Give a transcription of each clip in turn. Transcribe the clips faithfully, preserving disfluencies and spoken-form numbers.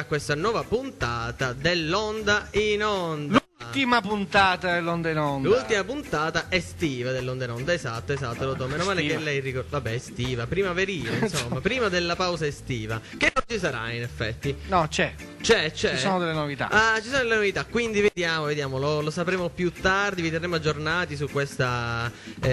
a questa nuova puntata dell'Onda in Onda. L'ultima puntata dell'Onda in Onda. L'ultima puntata estiva dell'Onda in Onda, esatto, esatto, lo do. Meno male che lei ricorda. Vabbè, estiva, primaverile, insomma, prima della pausa estiva. Che non ci sarà in effetti. No, c'è. C'è, c'è. Ci sono delle novità. Ah, ci sono delle novità, quindi vediamo, vediamo, lo, lo sapremo più tardi, vi terremo aggiornati su questa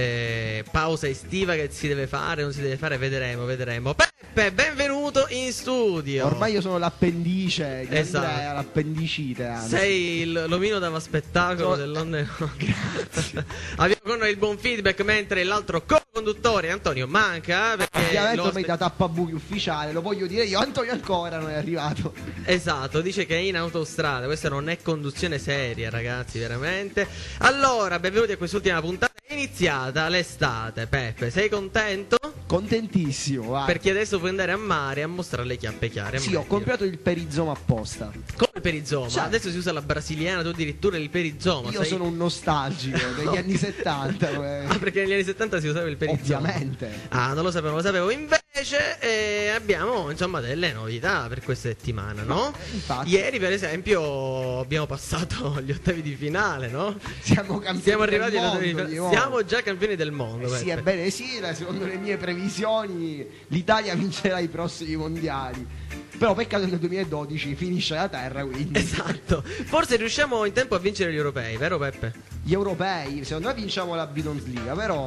eh, pausa estiva che si deve fare, non si deve fare, vedremo, vedremo. Peppe, benvenuto in studio. Ormai io sono l'appendice, di esatto. Andrea, l'appendicite. Anzi. Sei il, l'omino da spettacolo So, dell'Onda in Onda. Abbiamo con noi il buon feedback, mentre l'altro co-conduttore Antonio manca. Perché ovviamente lo ormai aspe- da tappabuchi ufficiale, lo voglio dire io, Antonio ancora non è arrivato. Esatto, dice che è in autostrada. Questa non è conduzione seria, ragazzi, veramente. Allora, benvenuti a quest'ultima puntata. È iniziata l'estate, Peppe, sei contento? Contentissimo, vai. Perché adesso puoi andare a mare a mostrare le chiappe chiare. Sì, ho comprato il perizoma apposta. Come il perizoma? Cioè, adesso si usa la brasiliana, tu addirittura il perizoma. Io sei... sono un nostalgico degli Ok. anni settanta. eh. Ah, perché negli anni settanta si usava il perizoma. Ovviamente. Ah, non lo sapevo, non lo sapevo. Invece eh, abbiamo insomma delle novità per questa settimana, no? Infatti. Ieri per esempio abbiamo passato gli ottavi di finale, no? Siamo campioni Siamo del arrivati agli mondo, ottavi di di finale. nuovo. Siamo già campioni del mondo. Eh sì, Peppe. ebbene sì, la- secondo le mie previsioni l'Italia vincerà i prossimi mondiali. Però peccato che nel duemiladodici finisce la terra, quindi Esatto. Forse riusciamo in tempo a vincere gli europei, vero Peppe? gli europei, secondo me vinciamo la Bundesliga, però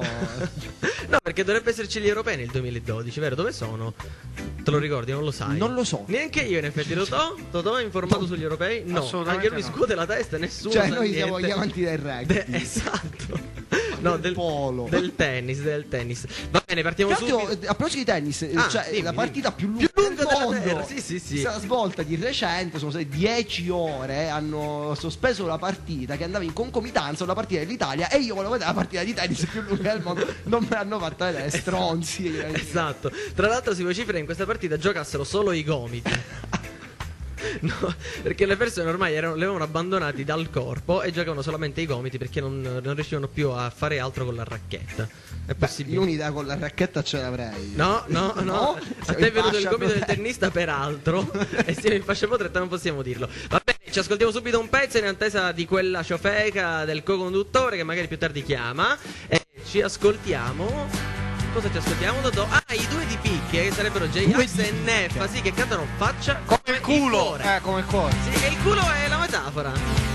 No, perché dovrebbe esserci gli europei nel duemiladodici, vero? Dove sono? Te lo ricordi? Non lo sai? non lo so. Neanche io in effetti. Totò? Totò è informato sugli europei? No. Assolutamente Anche lui no. scuote la testa e nessuno Cioè sa noi niente. siamo gli amanti del rugby. De- esatto. No, Del del polo. Del tennis, del tennis. Va bene, partiamo Tra l'altro, subito. eh, a proposito di tennis, eh, Ah, cioè, dimmi, la partita più dimmi. lunga, Più lunga del della mondo terra, sì, sì, sì. si è svolta di recente, sono state dieci ore, hanno sospeso la partita che andava in concomitanza con la partita dell'Italia e io volevo vedere la partita di tennis più lunga del mondo, non me l'hanno fatta vedere, stronzi. Esatto. Tra l'altro si vocifera che in questa partita giocassero solo i gomiti. No, perché le persone ormai erano, le avevano abbandonati dal corpo e giocavano solamente i gomiti perché non, non riuscivano più a fare altro con la racchetta. È Beh, possibile? io un'idea con la racchetta ce l'avrei. No, no, no, No? a Siamo te è in venuto il fascia gomito del protetta. tennista peraltro e siamo in fascia protetta, non possiamo dirlo. Va bene, ci ascoltiamo subito un pezzo in attesa di quella ciofeca del co-conduttore che magari più tardi chiama e ci ascoltiamo. Cosa ci ascoltiamo? Dodò? Ah, i due di picche che sarebbero J-Ax e Neffa, sì, che cantano Faccia Come il culo. cuore. Eh, come il cuore. Sì, che il culo è la metafora.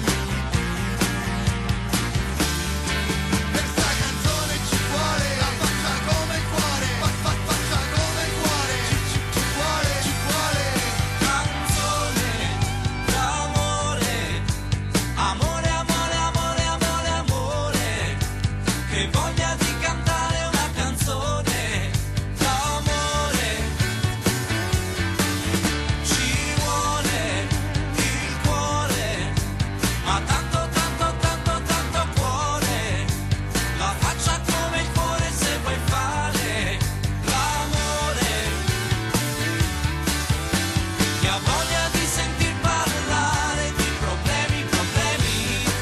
Questa canzone ci vuole la faccia come il cuore, fa- fa- faccia come il cuore, ci, ci, ci vuole, ci vuole canzone d'amore, amore, amore, amore, amore, amore, che voglia di cantare una canzone d'amore, ci vuole il cuore, ma tanto, tanto, tanto, tanto cuore, la faccia come il cuore se vuoi fare l'amore, che ha voglia di sentir parlare di problemi, problemi,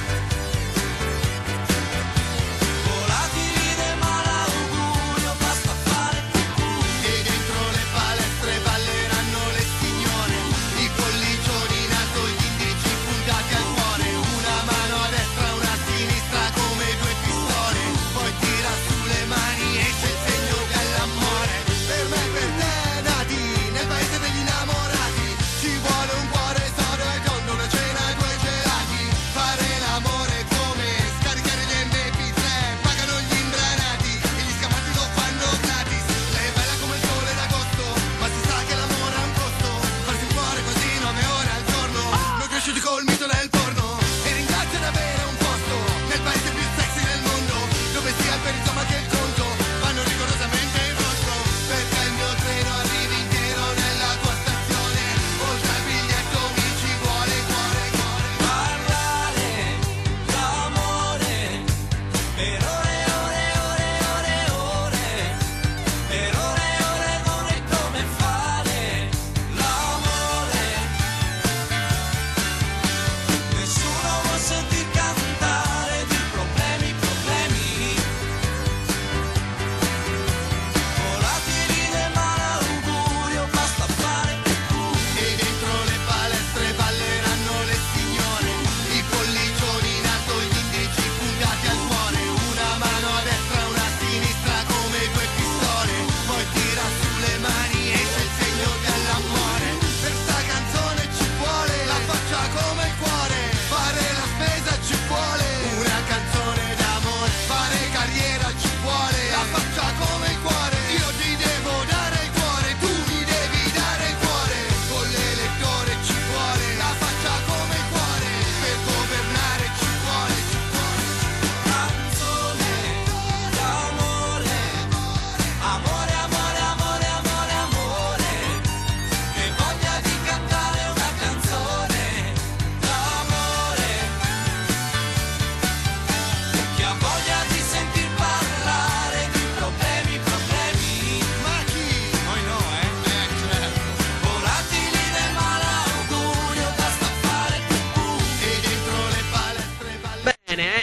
volati ride ma l'augurio basta fare cucù, e dentro le palestre balleranno le signore, i pollicioni in alto, gli indici puntati al cuore, una mano a destra, una a sinistra come due pistole, poi tira sulle mani e c'è il segno dell'amore, per me e per te nati nel paese degli innamorati, ci vuole un cuore sodo e tondo, una cena e due gelati, fare l'amore come scaricare gli emme pi tre, pagano gli imbranati e gli scamati lo fanno gratis, lei è bella come il sole d'agosto, ma si sa che l'amore ha un costo, farsi un cuore così nove ore al giorno, noi cresciuti col mito del porno, e ringrazio di avere un posto nel paese più sexy del mondo, dove sia il perizoma che il conto vanno rigorosamente in rosso, perché il mio treno arrivi intero nella tua stazione, oltre al biglietto mi ci vuole cuore, cuore, parlare d'amore, per ore, ore, ore, ore, ore, per ore, ore, ore, come fare l'amore,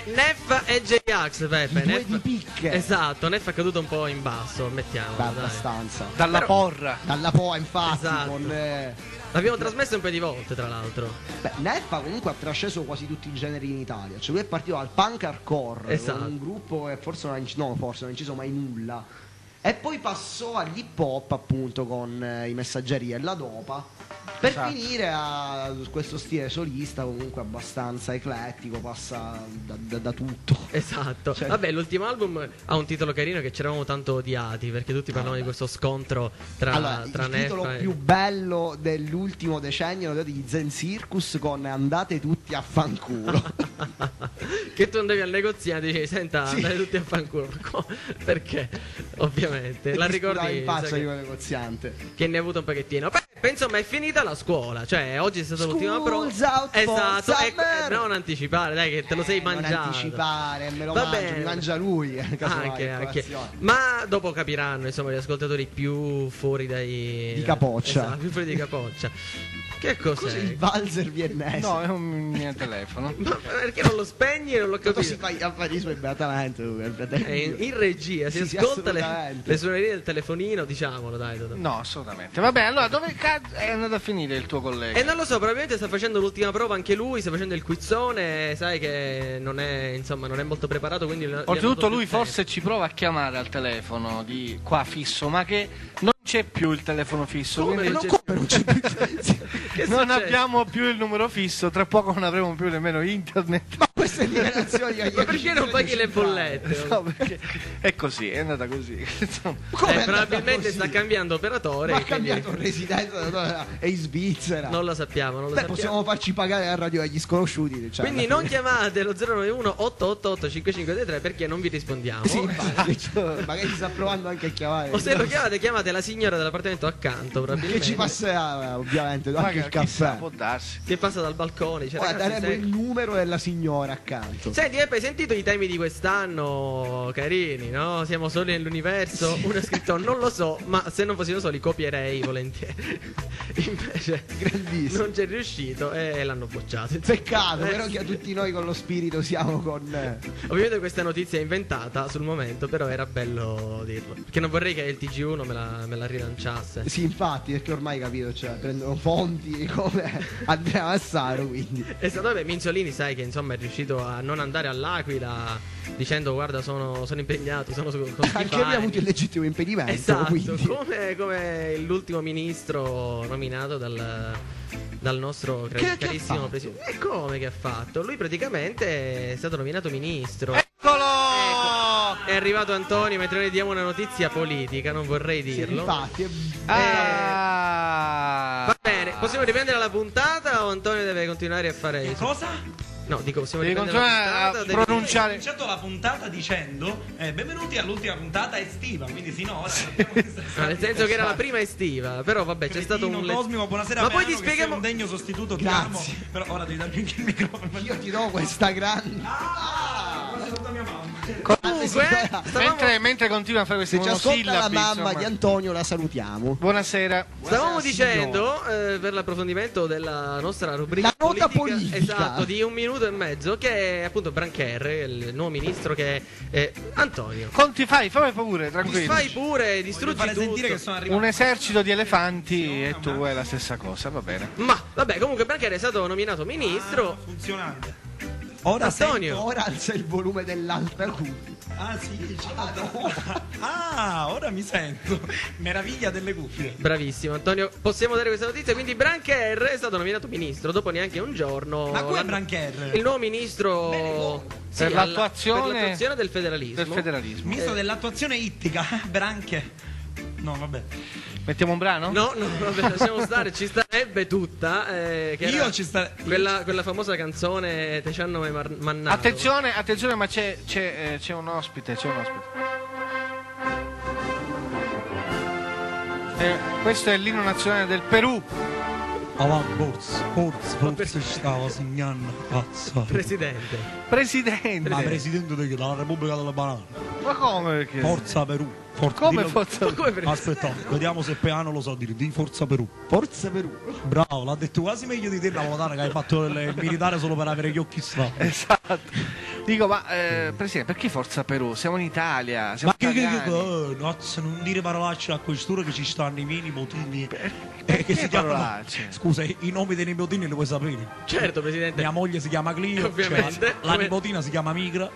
Neffa e J-Ax, Peppe. I due Neffa- di picche. Esatto, Neffa è caduto un po' in basso, mettiamo. Beh, abbastanza. Dalla Però- porra. Dalla poi, infatti, Esatto. con. eh, L'abbiamo trasmesso un paio di volte, tra l'altro. Beh, Neffa comunque ha trasceso quasi tutti i generi in Italia. Cioè lui è partito dal punk hardcore, Esatto. con un gruppo che forse non ha inciso, no, forse non ha inciso mai nulla. E poi passò all'hip hop, appunto, con eh, i Messaggeri e la Dopa. Per Esatto. finire a questo stile solista comunque abbastanza eclettico, passa da, da- da tutto. Esatto. Cioè- Vabbè, l'ultimo album ha un titolo carino che ci eravamo tanto odiati perché tutti parlavano di questo scontro tra, Allora, tra il Neffa titolo e... più bello dell'ultimo decennio è di Zen Circus con Andate tutti a fanculo. che tu andavi al negoziante e dicevi senta Sì. andate tutti a fanculo. Ma co- perché? Ovviamente. La Ti sputava ricordi? in faccia sa di che, quel negoziante. che ne ha avuto un pochettino. Beh, penso ma è finita la scuola. Cioè oggi è stata l'ultima prova. School's out for Esatto. Ecco, summer. eh, non anticipare, dai che te lo sei Eh, non mangiato. anticipare, me lo Va mangio, bene. mi mangia lui. eh, casomai, Anche, in anche. colazione. Ma dopo capiranno insomma gli ascoltatori più fuori dai Di capoccia. Esatto, più fuori di capoccia. Che cos'è? Cos'è il valzer viennese? No, è un mio telefono. Ma perché non lo spegni? Non l'ho Tutto si capito. fa affari suoi beatamente, tu, il fratello. È in, in regia si Sì, sì, ascolta le, assolutamente. le suonerie del telefonino, diciamolo, dai. Totò. No, assolutamente. Vabbè, allora dove cazzo è andato a finire il tuo collega? E non lo so, probabilmente sta facendo l'ultima prova anche lui, sta facendo il quizzone, sai che non è, insomma, non è molto preparato, quindi gli hanno Oltretutto dato più lui tempo. forse ci prova a chiamare al telefono di qua fisso, ma che non c'è più il telefono fisso, Come quindi non c'è- come non c'è più. Sì, Che non succede? abbiamo più il numero fisso, tra poco non avremo più nemmeno internet. Ma queste rivelazioni agli Ma perché amici non paghi le centrali? bollette? No, perché è così, è andata così. Insomma. Come Eh, è andata probabilmente così? sta cambiando operatore. Ma ha e quindi cambiato residenza, è in Svizzera. Non lo sappiamo, non lo Beh, sappiamo. possiamo farci pagare la radio agli sconosciuti. Cioè, Quindi alla non fine. chiamate lo zero nove uno otto otto otto cinque cinque tre tre perché non vi rispondiamo. Sì, infatti, cioè, magari sta provando anche a chiamare. O se lo chiamate, chiamate la signora dell'appartamento accanto, Che probabilmente. ci passerà, ovviamente, anche Magari, il caffè. chissà, può darsi. Che passa dal balcone. Dice, Ora ragazzi, daremo se- il numero della signora accanto. Senti, Eppe, hai sentito i temi di quest'anno carini, no? Siamo soli nell'universo. Uno ha scritto non lo so, ma se non fossimo soli copierei volentieri. Invece Grandissimo. non c'è riuscito e l'hanno bocciato. Peccato, Eh, però che tutti noi con lo spirito siamo con. eh, Ovviamente questa notizia è inventata sul momento, però era bello dirlo. Perché non vorrei che il T G uno me la, me la rilanciasse. Sì, infatti, perché ormai capito, cioè, prendono fonti come Andrea Massaro, quindi. E stato vabbè, Minzolini sai che insomma è riuscito a non andare all'Aquila dicendo guarda sono, sono impegnato, sono su- con sti Anche lui ha fari." avuto il legittimo impedimento, Esatto, quindi. come, come l'ultimo ministro nominato dal, dal nostro Che- che ha carissimo fatto? presidente. E come che ha fatto? Lui praticamente è stato nominato ministro. Eccolo! È arrivato Antonio mentre noi diamo una notizia politica, non vorrei Sì, dirlo. infatti, è- Ah! Va bene, possiamo riprendere la puntata o Antonio deve continuare a fare i su- Cosa? No, dico, possiamo Devi riprendere la continuare a puntata? Devi- pronunciare. Ho iniziato la puntata dicendo eh, benvenuti all'ultima puntata estiva, quindi sì, no, ora sappiamo che sta- No, nel senso che era la prima estiva, però vabbè, c'è stato Cretino un le- cosmico, buonasera. Ma poi Peano, ti che sei spieghiamo un degno sostituto, ti Grazie. amo. Però ora devi darmi anche il microfono. io ti do questa grande. Ah, quasi tutta mia mamma. Comunque, stavamo- Mentre, mentre continua a fare questi Se ci ascolta la monosillabi, mamma insomma. di Antonio, la salutiamo. Buonasera. Stavamo Buonasera, dicendo eh, per l'approfondimento della nostra rubrica La nota politica. esatto, di un minuto e mezzo, che è appunto Brancher, il nuovo ministro che è Antonio. Conti fai, fammi pure, tranquillo. Fai pure, Voglio distruggi fare sentire tutto. che sono arrivato. Un esercito di elefanti e tu è la stessa cosa, va bene. Ma vabbè, comunque Brancher è stato nominato ministro. Ah, funzionante. Ora Antonio. Ora alza il volume dell'altra cuffia. sento- Ah sì, ciao. Ah, ora mi sento. Meraviglia delle cuffie. Bravissimo Antonio, possiamo dare questa notizia, quindi Brancher è stato nominato ministro dopo neanche un giorno. Ma come l'hanno- Brancher? Il nuovo ministro sì, Per alla- l'attuazione- per l'attuazione del federalismo. Del federalismo. Ministro dell'attuazione ittica, Branche. No, vabbè. Mettiamo un brano? No, no, vabbè, lasciamo stare, ci starebbe tutta. eh, che Io era ci sta- Quella, quella famosa canzone Te ci hanno mai mar- mannato. Attenzione, attenzione, ma c'è, c'è, eh, c'è un ospite, c'è un ospite. Eh, questo è l'inno nazionale del Perù. Avanti, forza, forza, forza, stava segnando, cazzo. Presidente. Presidente. Ma presidente della Repubblica della Banana. Ma come? Perché? Forza Perù. Forza, Come dillo- forza? Ma come pre- Aspetta, vediamo se Peano lo so dire. Di Forza Perù. Forza Perù. Bravo, l'ha detto quasi meglio di te, Napolitano, che hai fatto il, il militare solo per avere gli occhi strappi. Esatto. Dico, ma eh, Presidente, perché Forza Perù? Siamo in Italia, siamo Ma che, che, che, italiani. oh, no, non dire parolacce a questura che ci stanno i miei nipotini. perché che si chiamano. parolacce? Scusa, i nomi dei nipotini li vuoi sapere? Certo, Presidente. Mia moglie si chiama Clio, Ovviamente. cioè, la Come- nipotina si chiama Migra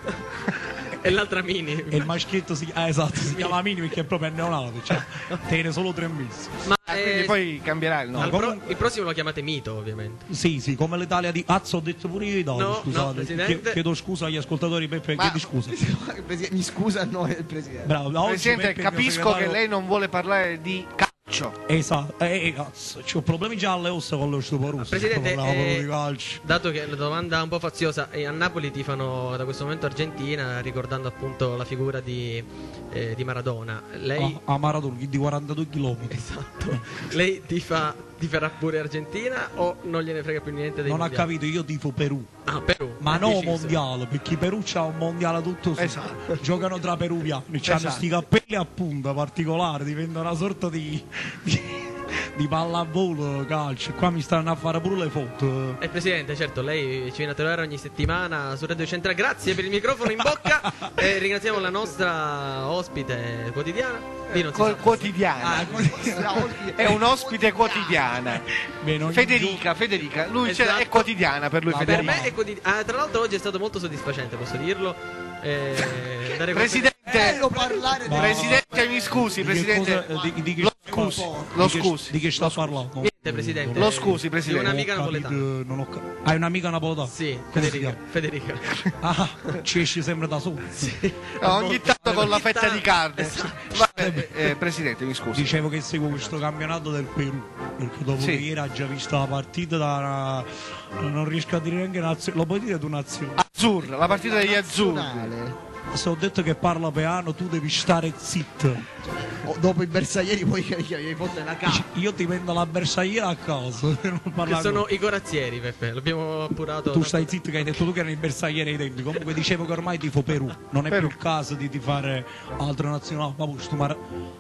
E l'altra mini. e il maschietto si, ah, esatto, si chiama Mini perché è proprio neonato, cioè tiene solo tre mesi. Ma Ah, eh, quindi poi cambierà il nome. al pro- comunque- il prossimo lo chiamate Mito, ovviamente. Sì, sì, come l'Italia di Azzo ho detto pure io Italia, No, no, scusate. Presidente. Chie- chiedo scusa agli ascoltatori, Peppe, Ma- chiedi scusa. Il presidente- Mi scusa a noi il presidente. Bravo, da oggi Presidente, Peppe, il mio capisco segretario- che lei non vuole parlare di calcio. Esatto, eh, eh, cazzo, c'ho problemi già alle ossa con lo stuporus. Presidente, eh, di calcio. dato che la domanda è un po' faziosa, e a Napoli tifano da questo momento Argentina, ricordando appunto la figura di, eh, di Maradona. Lei, A, a Maradona di quarantadue chilometri. esatto, lei tifa, tiferà pure Argentina o non gliene frega più niente dei Non ha mondiali? capito, io tifo Perù. Ah, Perù. Ma ha no deciso. mondiale, perché Perù c'ha un mondiale tutto su. Esatto. Giocano tra peruviani, c'hanno Esatto. sti cappelli a punta particolari, diventa una sorta di, di, di pallavolo calcio. Qua mi stanno a fare pure le foto. Eh, Presidente, certo, lei ci viene a trovare ogni settimana su Radio Centrale. Grazie per il microfono in bocca. E ringraziamo la nostra ospite quotidiana. Lì non si Co- sa. quotidiana. Ah, così straordinario. È un ospite quotidiana. Bene, ogni Federica, Federica, lui c'è- Esatto. è quotidiana per lui. Ma Per Federica. me è quotidiano. Ah, tra l'altro oggi è stato molto soddisfacente, posso dirlo. Eh, dare Presidente, Bello parlare di Ma- Presidente, mi scusi, Di che Presidente. cosa- di- di che Lo sta- scusi, di lo che- scusi. Di che sta parlando? Niente, Presidente. Lo scusi, Di Presidente. un'amica Non ho capito, napoletana. non ho ca- Hai un'amica napoletana? Sì, Come si Federica. chiama? Federica. Ah, ci esci sempre da solo. No, ogni tanto con la Ogni fetta tanto- di carne. Esatto. Vabbè, eh, Presidente, mi scusi. Dicevo che seguo questo campionato del Perù perché dopo Sì. che ieri ha già visto la partita da non riesco a dire neanche nazione, lo puoi dire tu nazione? Azzurra, la partita degli azzurri. nazionale. Se ho detto che parla piano tu devi stare zitto. O dopo i bersaglieri poi che che gli fotte la capa. Io ti vendo la bersagliera a caso. per non Che parlare sono con- i corazzieri, Peppe. L'abbiamo appurato. Tu stai zitto che hai detto tu che erano i bersaglieri ai tempi. Comunque dicevo che ormai tifo Perù. Non è Perù. più il caso di tifare altre nazionali. Ma poi sto Mara...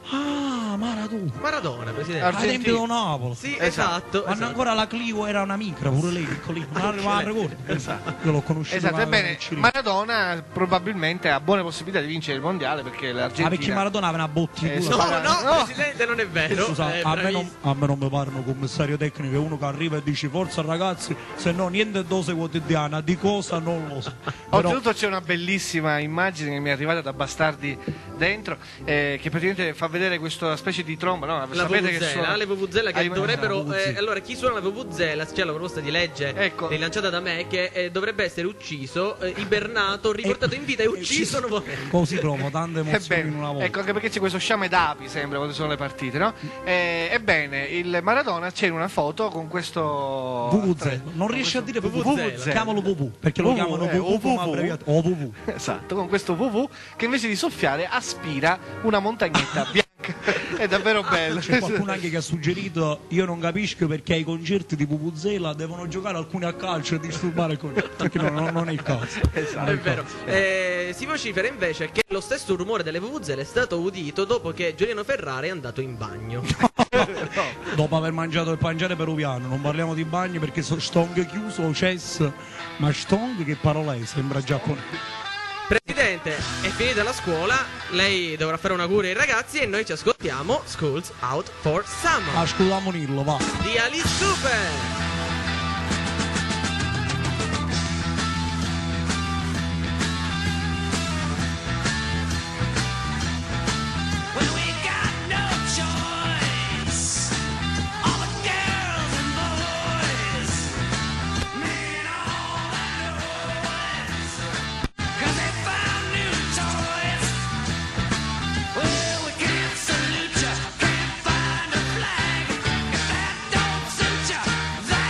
Ah, Maradona. Maradona, Presidente. Ar- Ai tempi Argentino. di Napoli. Sì, Esatto. esatto. Quando esatto. ancora la Clio era una micra, pure lei piccolina, ma non la ricordo. Io l'ho conosciuto. Esatto, ma- ebbene, non ci ricordo. Maradona probabilmente ha buone possibilità di vincere il mondiale perché l'Argentina. Ah, perché Maradona aveva una botti Eh, di so- culo. No, no, No. Presidente, non è vero. Scusa, Eh, a, me non, bravissimo. a me non mi pare un commissario tecnico, è uno che arriva e dice forza ragazzi, se no niente dose quotidiana, di cosa non lo so. Però, Oltretutto c'è una bellissima immagine che mi è arrivata da Bastardi dentro, eh, che praticamente fa vedere questa specie di tromba, no? La Sapete che vuvuzela, suona- le vuvuzela che Ah, dovrebbero. la vuvuzela. eh, allora, chi suona la vuvuzela, c'è la proposta di legge Ecco. rilanciata da me che eh, dovrebbe essere ucciso, eh, ibernato, riportato in vita e ucciso nuovamente. così provo tante emozioni Ebbene, in una volta. ecco, anche perché c'è questo sciame d'api, sembra, quando sono le partite, no? Eh, ebbene, il Maradona c'è in una foto con questo. Vuvuzela, non riesce a dire Vuvuzela. chiamalo Vuvu, perché lo Vuvu, chiamano eh, Vuvu, o ma Vuvu. abbreviato. O Vuvu. Esatto, con questo V V che invece di soffiare aspira una montagnetta bianca. È davvero bello. C'è qualcuno anche che ha suggerito, io non capisco perché ai concerti di Vuvuzela devono giocare alcuni a calcio e disturbare il concerto, perché no, no, non è il caso. È vero. Eh, si vocifera invece che lo stesso rumore delle vuvuzele è stato udito dopo che Giuliano Ferrara è andato in bagno. Dopo aver mangiato il panciere peruviano, non parliamo di bagni perché so stong chiuso o chess, ma stong che parola è? Sembra giapponese. Presidente, è finita la scuola, lei dovrà fare un augurio ai ragazzi e noi ci ascoltiamo Schools Out for Summer Ah, scusa Monillo, va. di Alice Cooper. Well, we got no choice. All the girls and boys, men all that noise, 'cause they found new toys. Well, we can't salute ya, can't find a flag. If that don't suit ya,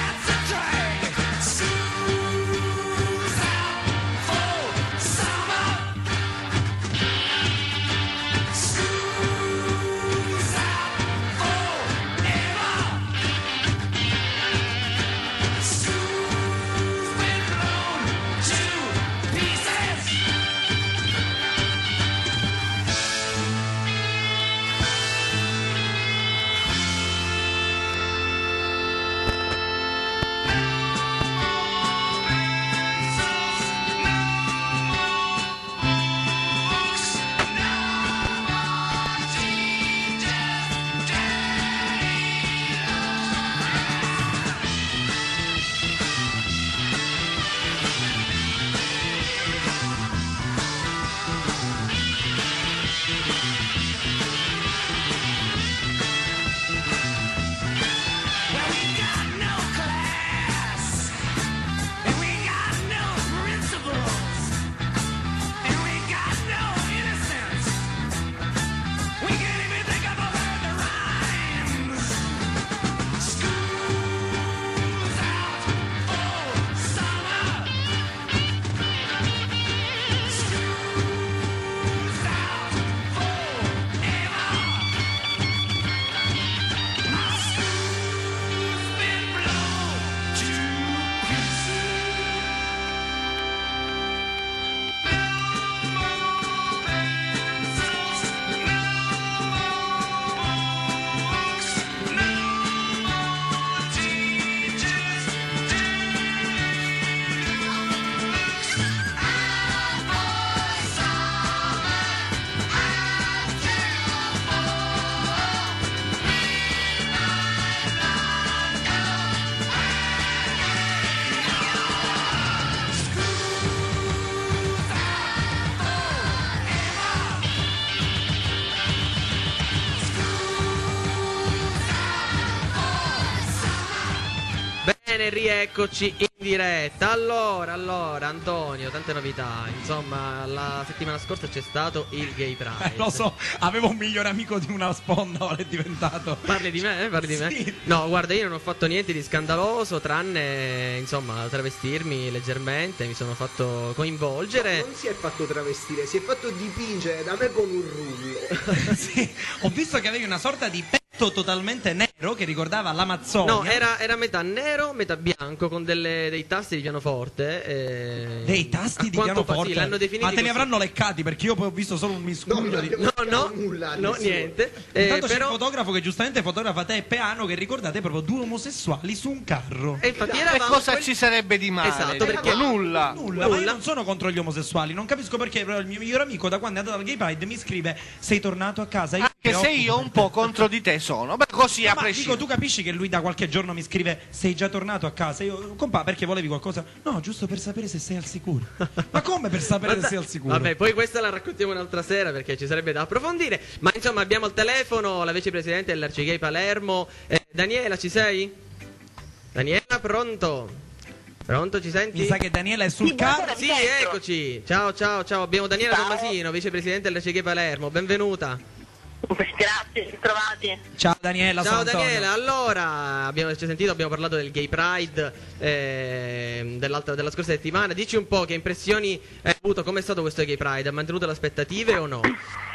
bene, rieccoci in diretta. Allora, allora, Antonio, tante novità. Insomma, la settimana scorsa c'è stato il Gay Pride. Eh, lo so, avevo un migliore amico di una sponda, ora è diventato. Parli di me? Parli di me? Sì. No, guarda, io non ho fatto niente di scandaloso, tranne, insomma, travestirmi leggermente, mi sono fatto coinvolgere. Non si è fatto travestire, si è fatto dipingere da me con un rullo. Sì, ho visto che avevi una sorta di petto totalmente nero che ricordava l'Amazzonia. No, era, era metà nero, metà bianco, con delle, dei tasti di pianoforte. E... dei tasti a di quanto pa- pianoforte. sì, l'hanno definiti Ma te li così. avranno leccati, perché io poi ho visto solo un miscuglio No, di. no, No, no, nulla, no, nessuno. niente. Eh, Intanto c'è però... il fotografo che giustamente fotografa te e Peano, che ricordate proprio due omosessuali su un carro. E infatti E eravamo cosa quel- ci sarebbe di male? Esatto, perché- nulla. Nulla, ma io non sono contro gli omosessuali, non capisco perché però il mio migliore amico da quando è andato al Gay Pride mi scrive: sei tornato a casa? Io Anche mi se preoccupo io un per po' contro di te sono. Beh, così a Ma dico, prescindere. tu capisci che lui da qualche giorno mi scrive: sei già tornato a casa? Io, compà, perché volevi qualcosa? No, giusto per sapere se sei al sicuro. Ma come per sapere se sei al sicuro? Vabbè, poi questa la raccontiamo un'altra sera perché ci sarebbe da approfondire. Ma insomma, abbiamo al telefono la vicepresidente dell'Arcigay Palermo. Eh, Daniela, ci sei? Daniela, pronto? Pronto, ci senti? Mi sa che Daniela è sul Sì, carro. buonasera. Sì, eccoci. Ciao, ciao, ciao. Abbiamo Daniela Ciao. Tommasino, vicepresidente dell'Arcigay Palermo. Benvenuta. Grazie, trovati. Ciao Daniela, Ciao sono Antonio. Daniela, allora abbiamo ci hai sentito, abbiamo parlato del Gay Pride eh, dell'altra- della scorsa settimana. Dici un po' che impressioni hai avuto, com'è stato questo Gay Pride? Ha mantenuto le aspettative o no?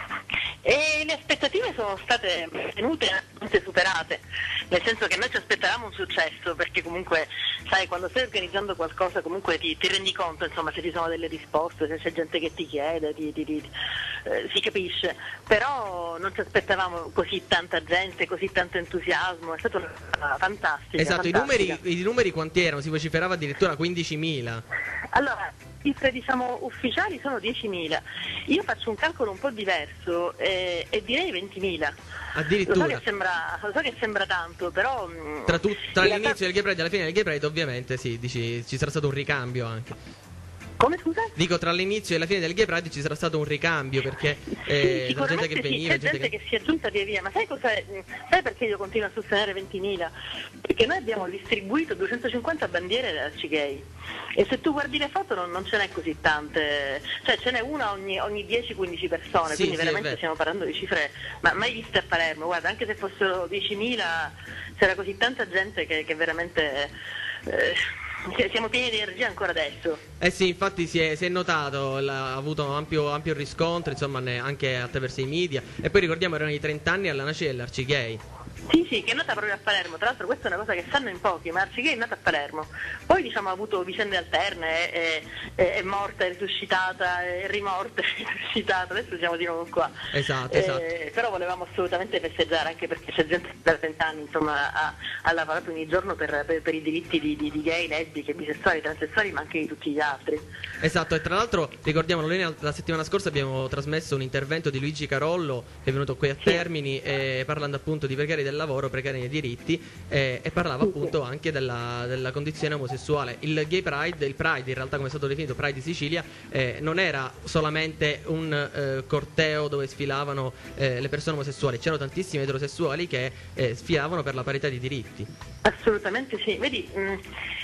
E le aspettative sono state tenute e anche superate, nel senso che noi ci aspettavamo un successo, perché comunque, sai, quando stai organizzando qualcosa comunque ti, ti rendi conto, insomma, se ci sono delle risposte, se c'è gente che ti chiede, ti, ti- ti- eh, si capisce, però non ci aspettavamo così tanta gente, così tanto entusiasmo, è stato una fantastica. Esatto, i fantastica. numeri, i numeri quanti erano? Si vociferava addirittura quindicimila. Allora, cifre diciamo ufficiali sono diecimila. Io faccio un calcolo un po' diverso eh, e direi ventimila. Lo so, Addirittura. che sembra, lo so che sembra tanto, però mh, Tra, tu- tra in realtà- l'inizio del Gay Pride e la fine del Gay Pride, ovviamente, sì, dici, ci sarà stato un ricambio anche. Come scusa? Dico, tra l'inizio e la fine del Gay Pride ci sarà stato un ricambio perché eh, Sì, la gente sicuramente che sì, veniva, c'è gente gente che... che si è aggiunta via via, ma sai cosa? Sai perché io continuo a sostenere ventimila? Perché noi abbiamo distribuito duecentocinquanta bandiere da Arcigay e se tu guardi le foto non, non ce n'è così tante, cioè ce n'è una ogni, ogni dieci quindici persone, Sì, quindi sì, è veramente vero. stiamo parlando di cifre ma mai viste a Palermo. Guarda, anche se fossero diecimila c'era così tanta gente che, che veramente eh, siamo pieni di energia ancora adesso. Eh sì, infatti si è, si è notato, l'ha- ha avuto ampio, ampio riscontro, insomma, ne- anche attraverso i media. E poi ricordiamo erano i trenta anni alla nascita dell'Arcigay. Sì, sì, che è nata proprio a Palermo, tra l'altro questa è una cosa che sanno in pochi, ma Arcigay è nata a Palermo, poi diciamo ha avuto vicende alterne, è, è- è morta, è risuscitata, è rimorta, è risuscitata, adesso siamo di nuovo qua. Esatto, Eh, esatto. Però volevamo assolutamente festeggiare, anche perché c'è gente da trenta anni insomma, ha, ha lavorato ogni giorno per, per- per i diritti di, di- di gay, lesbiche, bisessuali, transessuali, ma anche di tutti gli altri. Esatto, e tra l'altro ricordiamo, noi la settimana scorsa abbiamo trasmesso un intervento di Luigi Carollo che è venuto qui a Termini eh, parlando appunto di precari del lavoro, precari nei diritti eh, e parlava appunto anche della, della condizione omosessuale. Il Gay Pride, il Pride in realtà come è stato definito Pride di Sicilia, eh, non era solamente un eh, corteo dove sfilavano eh, le persone omosessuali, c'erano tantissimi eterosessuali che eh, sfilavano per la parità di diritti. Assolutamente sì, vedi, mh,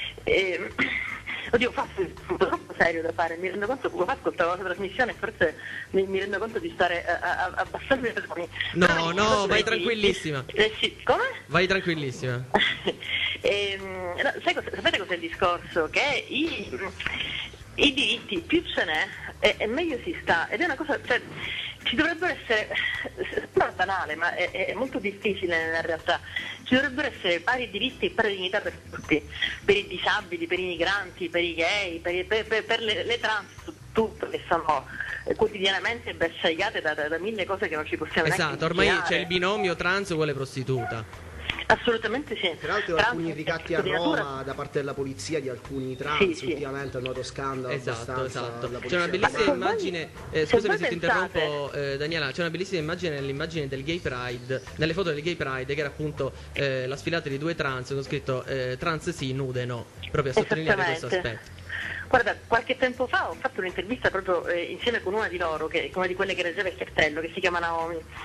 ehm, oddio, fa un po' troppo serio da fare, mi rendo conto, poco fa ascoltavo la trasmissione e forse mi, mi rendo conto di stare a, a, a abbassando i toni. No, Però, no, cosa vai vedi? tranquillissima. Eh, sì, come? Vai tranquillissima. Ehm, no, sai cosa- sapete cos'è il discorso? Che i, i diritti più ce n'è e, e meglio si sta, ed è una cosa, cioè, ci dovrebbero essere, sembra banale ma è, è molto difficile nella realtà, ci dovrebbero essere pari diritti e pari dignità per tutti, per i disabili, per i migranti, per i gay, per, i- per- per- per le, le trans, tutto, che sono eh, quotidianamente bersagliate da, da, da mille cose che non ci possiamo neanche Esatto, ormai immaginare. c'è il binomio trans uguale prostituta. Assolutamente sì. Tra l'altro Trans alcuni è ricatti a di natura- Roma da parte della polizia di alcuni trans, Sì, sì. ultimamente hanno dato scandalo Esatto, abbastanza esatto. alla C'è una polizia. bellissima Ma se immagine, voi- eh, se scusami voi se ti pensate- interrompo eh, Daniela, c'è una bellissima immagine nell'immagine del Gay Pride, nelle foto del Gay Pride, che era appunto eh, la sfilata di due trans, con scritto eh, trans sì, nude no, proprio a sottolineare questo Esattamente. aspetto. Guarda, qualche tempo fa ho fatto un'intervista proprio eh, insieme con una di loro, che, una di quelle che reggeva il cartello, che si chiama Naomi.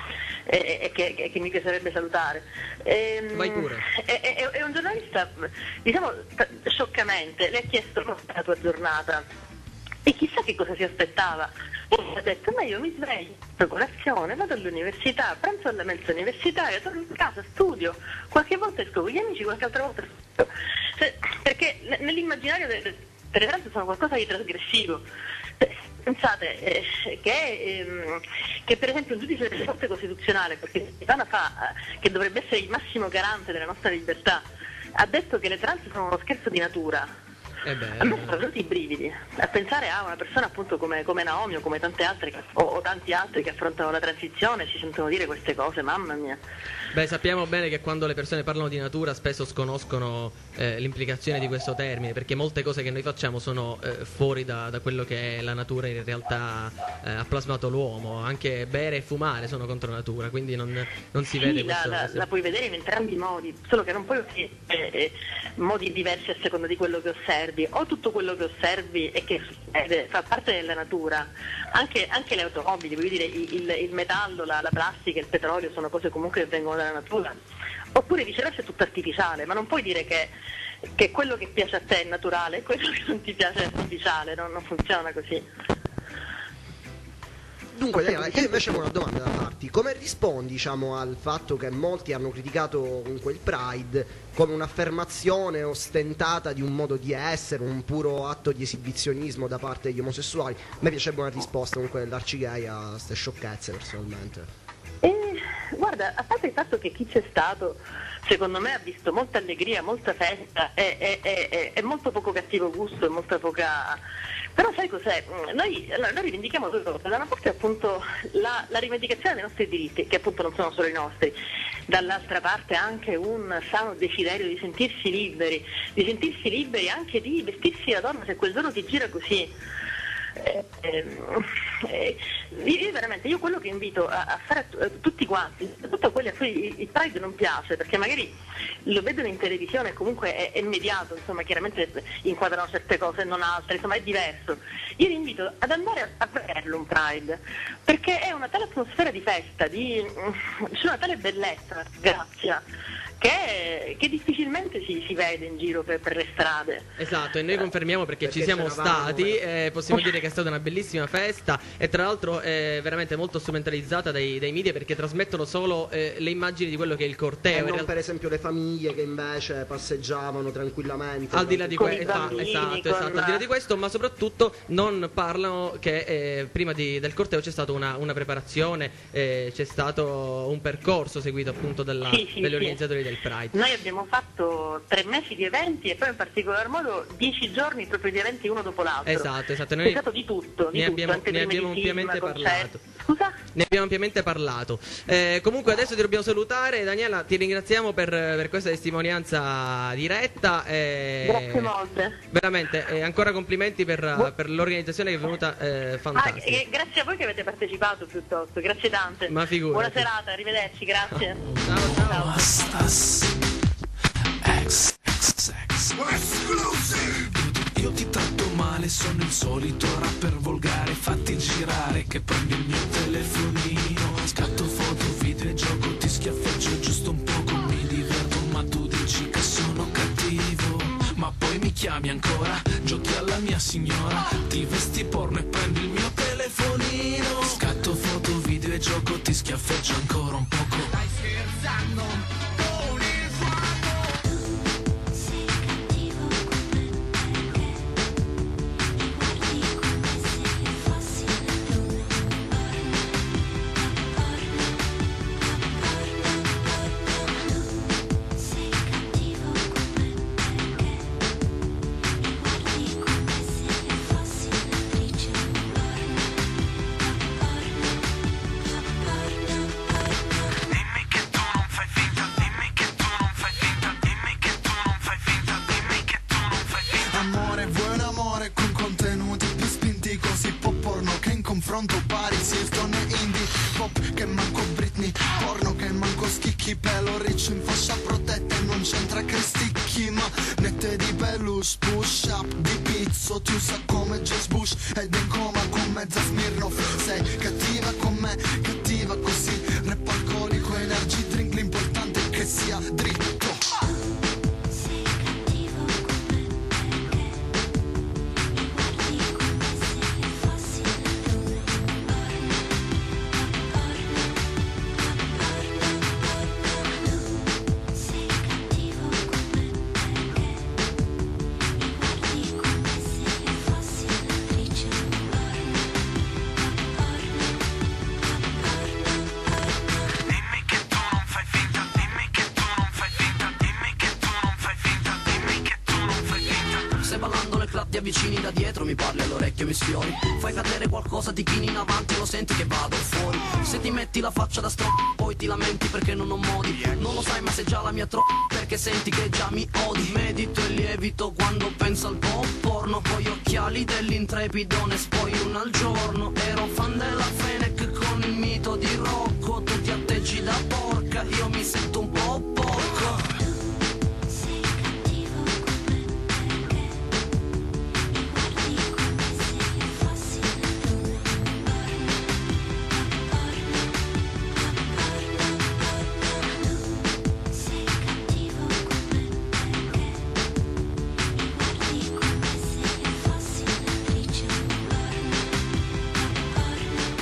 e, e che, che mi piacerebbe salutare. Ehm, Vai pure. È, è, è un giornalista, diciamo, t- scioccamente, le ha chiesto la tua giornata e chissà che cosa si aspettava. E ha detto, ma io mi sveglio, faccio colazione, vado all'università, pranzo alla mensa universitaria, torno a casa, studio, qualche volta esco con gli amici, qualche altra volta studio. Cioè, perché n- nell'immaginario delle tante sono qualcosa di trasgressivo. Pensate eh, che, ehm, che per esempio un giudice della Corte Costituzionale, perché Ivana fa, eh, che dovrebbe essere il massimo garante della nostra libertà, ha detto che le trans sono uno scherzo di natura. Eh beh, A me sono venuti i brividi a pensare a una persona appunto come, come Naomi o come tante altre che- o, o tanti altri che affrontano la transizione e ci sentono dire queste cose, mamma mia. Beh, sappiamo bene che quando le persone parlano di natura spesso sconoscono eh, l'implicazione di questo termine, perché molte cose che noi facciamo sono eh, fuori da, da quello che la natura in realtà eh, ha plasmato l'uomo. Anche bere e fumare sono contro natura, quindi non, non si vede Sì, la, questo. la, questo- la puoi vedere in entrambi i modi, solo che non puoi eh, eh, modi diversi a seconda di quello che osservi, o tutto quello che osservi e che succede fa parte della natura, anche, anche le automobili, voglio dire, il, il- il metallo, la, la plastica, il petrolio sono cose comunque che vengono dalla natura, oppure viceversa è tutto artificiale, ma non puoi dire che, che quello che piace a te è naturale e quello che non ti piace è artificiale, no? Non funziona così. Dunque, Daniela, io invece ho una domanda da farti. Come rispondi, diciamo, al fatto che molti hanno criticato comunque il Pride come un'affermazione ostentata di un modo di essere, un puro atto di esibizionismo da parte degli omosessuali? A me piacerebbe una risposta comunque dell'Arcigay a queste sciocchezze, personalmente. E, guarda, a parte il fatto che chi c'è stato, secondo me ha visto molta allegria, molta festa e, e- e- e- e molto poco cattivo gusto e molta poca... Però sai cos'è? Noi, allora, noi rivendichiamo due cose. Da una parte appunto la, la rivendicazione dei nostri diritti, che appunto non sono solo i nostri, dall'altra parte anche un sano desiderio di sentirsi liberi, di sentirsi liberi anche di vestirsi da donna se quel giorno ti gira così. Eh, eh, io veramente io quello che invito a, a fare a, a tutti quanti, soprattutto a quelli a cui il, il Pride non piace, perché magari lo vedono in televisione e comunque è, è mediato, insomma chiaramente inquadrano certe cose e non altre, insomma è diverso. Io vi invito ad andare a, a vederlo un Pride, perché è una tale atmosfera di festa, di, c'è una tale bellezza, grazia, che, che difficilmente si, si vede in giro per, per le strade. Esatto, e noi confermiamo perché, Perché ci siamo c'eravamo, stati, eh, possiamo dire che è stata una bellissima festa e tra l'altro è veramente molto strumentalizzata dai, dai media perché trasmettono solo eh, le immagini di quello che è il E corteo. in non realtà- per esempio le famiglie che invece passeggiavano tranquillamente. Al di là di Con questo, i bambini, esatto, con- esatto, al di là di questo, ma soprattutto non parlano che eh, prima di- del corteo c'è stata una, una preparazione, eh, c'è stato un percorso seguito appunto dalla- Sì, sì, dagli sì. organizzatori del Pride. Noi abbiamo fatto tre mesi di eventi e poi in particolar modo dieci giorni proprio di eventi uno dopo l'altro. Esatto, esatto. C'è Noi stato di tutto, di ne tutto, abbiamo, anche ne prime abbiamo di film, ampiamente concerti. parlato. Scusa? Ne abbiamo ampiamente parlato. Eh, comunque adesso ti dobbiamo salutare, Daniela, ti ringraziamo per, per questa testimonianza diretta. eh, Grazie molte. Veramente, eh, ancora complimenti per, per l'organizzazione che è venuta eh, Ah, fantastica. e grazie a voi che avete partecipato piuttosto, grazie tante. Ma figurati. Buona serata, arrivederci, grazie. Ciao, ciao. Bastas X X X Io ti tratto male, sono il solito rapper volgare. Fatti girare che prendi il mio telefonino. Scatto foto, video e gioco, ti schiaffeggio giusto un poco. Mi diverto ma tu dici che sono cattivo. Ma poi mi chiami ancora, giochi alla mia signora. Ti vesti porno e prendi il mio telefonino. Scatto foto, video e gioco, ti schiaffeggio ancora un poco. Dai scherzando. Sei cattivo come me, mi guardi come se fossi la luna. Porno, porno, porno, porno. Sei cattivo come me, mi guardi come se fossi l'attrice. Porno, porno, porno, porno. Dimmi che tu non fai finta, dimmi che tu non fai finta, dimmi che tu non fai finta, dimmi che tu non fai finta. Amore, vuoi un amore con contenuti più spinti, così pop porno che in confronto pari Hilton e indie pop che manco Britney, porno che manco schicchi, pelo riccio in fascia protetta e non c'entra cristicchi, ma nette di peluche, push up di pizzo, ti usa come George Bush ed è in coma con mezza Smirnoff. Sei cattiva con me, cattiva così, rap al che sia dritto. Sei cattivo come perché mi guardi come se fossi un porno, porno, porno, porno. Sei cattivo come perché mi guardi come se fossi un'attrice porno, porno, porno. Dimmi che tu non fai finta, dimmi che tu non fai finta, dimmi che tu non fai finta, dimmi che tu non fai finta. Se ballando nel club ti avvicini da dietro, mi parli all'orecchio, mi sfiori. Fai cadere qualcosa, ti chini in avanti e lo senti che vado fuori. Se ti metti la faccia da stro, poi ti lamenti perché non ho modi. Non lo sai ma sei già la mia tro, perché senti che già mi odi. Medito e lievito quando penso al pop porno. Poi occhiali dell'intrepidone, poi uno al giorno. Ero fan della Fenech con il mito di Rocco. Tu ti atteggi da porca, io mi sento un po' porco. Sei cattivo come perché mi guardi come se fossi un porno, porno, porno, porno. Sei cattivo come perché mi guardi come se fossi un'attrice porno, porno.